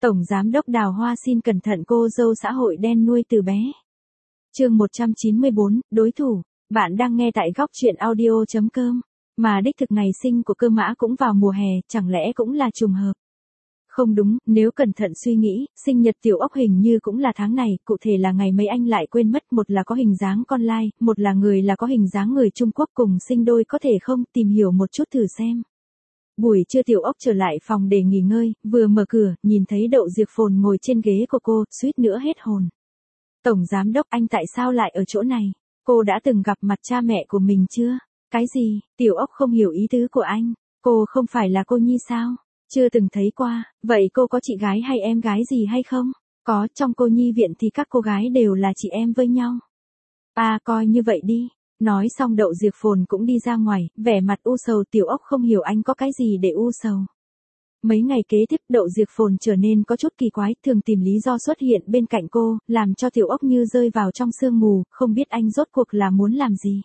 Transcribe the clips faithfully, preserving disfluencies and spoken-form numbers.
Tổng Giám đốc Đào Hoa xin cẩn thận cô dâu xã hội đen nuôi từ bé. Chương một trăm chín mươi bốn, đối thủ. Bạn đang nghe tại góc truyện audio chấm com. Mà đích thực ngày sinh của Cơ Mã cũng vào mùa hè, chẳng lẽ cũng là trùng hợp? Không đúng, nếu cẩn thận suy nghĩ, sinh nhật Tiểu Ốc hình như cũng là tháng này, cụ thể là ngày mấy anh lại quên mất, một là có hình dáng con lai, một là người là có hình dáng người Trung Quốc cùng sinh đôi, có thể không, tìm hiểu một chút thử xem. Buổi trưa Tiểu Ốc trở lại phòng để nghỉ ngơi, vừa mở cửa, nhìn thấy Đậu Diệp Phồn ngồi trên ghế của cô, suýt nữa hết hồn. Tổng Giám đốc, anh tại sao lại ở chỗ này? Cô đã từng gặp mặt cha mẹ của mình chưa? Cái gì? Tiểu Ốc không hiểu ý tứ của anh. Cô không phải là cô Nhi sao? Chưa từng thấy qua, vậy cô có chị gái hay em gái gì hay không? Có, trong cô Nhi viện thì các cô gái đều là chị em với nhau. À, coi như vậy đi. Nói xong Đậu Diệp Phồn cũng đi ra ngoài, vẻ mặt u sầu. Tiểu Ốc không hiểu anh có cái gì để u sầu. Mấy ngày kế tiếp Đậu Diệp Phồn trở nên có chút kỳ quái, thường tìm lý do xuất hiện bên cạnh cô, làm cho Tiểu Ốc như rơi vào trong sương mù, không biết anh rốt cuộc là muốn làm gì.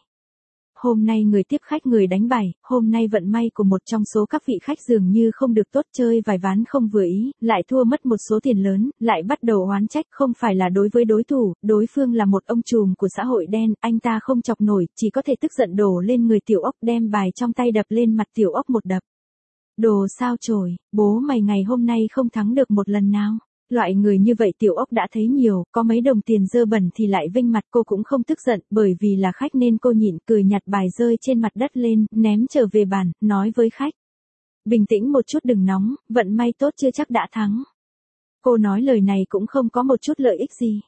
Hôm nay người tiếp khách người đánh bài, hôm nay vận may của một trong số các vị khách dường như không được tốt, chơi vài ván không vừa ý, lại thua mất một số tiền lớn, lại bắt đầu oán trách, không phải là đối với đối thủ, đối phương là một ông trùm của xã hội đen, anh ta không chọc nổi, chỉ có thể tức giận đổ lên người Tiểu Ốc, đem bài trong tay đập lên mặt Tiểu Ốc một đập. Đồ sao chổi, bố mày ngày hôm nay không thắng được một lần nào. Loại người như vậy Tiểu Ốc đã thấy nhiều, có mấy đồng tiền dơ bẩn thì lại vinh mặt. Cô cũng không tức giận, bởi vì là khách nên cô nhịn cười, nhặt bài rơi trên mặt đất lên, ném trở về bàn, nói với khách. Bình tĩnh một chút, đừng nóng, vận may tốt chưa chắc đã thắng. Cô nói lời này cũng không có một chút lợi ích gì.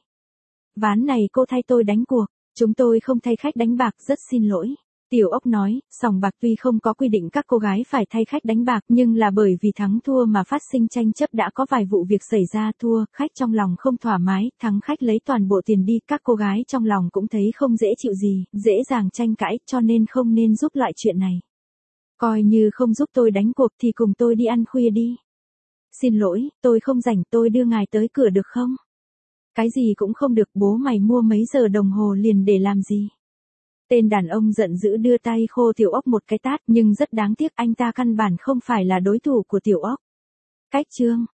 Ván này cô thay tôi đánh cuộc, chúng tôi không thay khách đánh bạc, rất xin lỗi. Tiểu Ốc nói, sòng bạc tuy không có quy định các cô gái phải thay khách đánh bạc, nhưng là bởi vì thắng thua mà phát sinh tranh chấp, đã có vài vụ việc xảy ra, thua, khách trong lòng không thoải mái, thắng khách lấy toàn bộ tiền đi, các cô gái trong lòng cũng thấy không dễ chịu gì, dễ dàng tranh cãi, cho nên không nên giúp loại chuyện này. Coi như không giúp tôi đánh cuộc thì cùng tôi đi ăn khuya đi. Xin lỗi, tôi không rảnh, tôi đưa ngài tới cửa được không? Cái gì cũng không được, bố mày mua mấy giờ đồng hồ liền để làm gì? Tên đàn ông giận dữ đưa tay khô Tiểu Ốc một cái tát, nhưng rất đáng tiếc anh ta căn bản không phải là đối thủ của Tiểu Ốc. Cách chương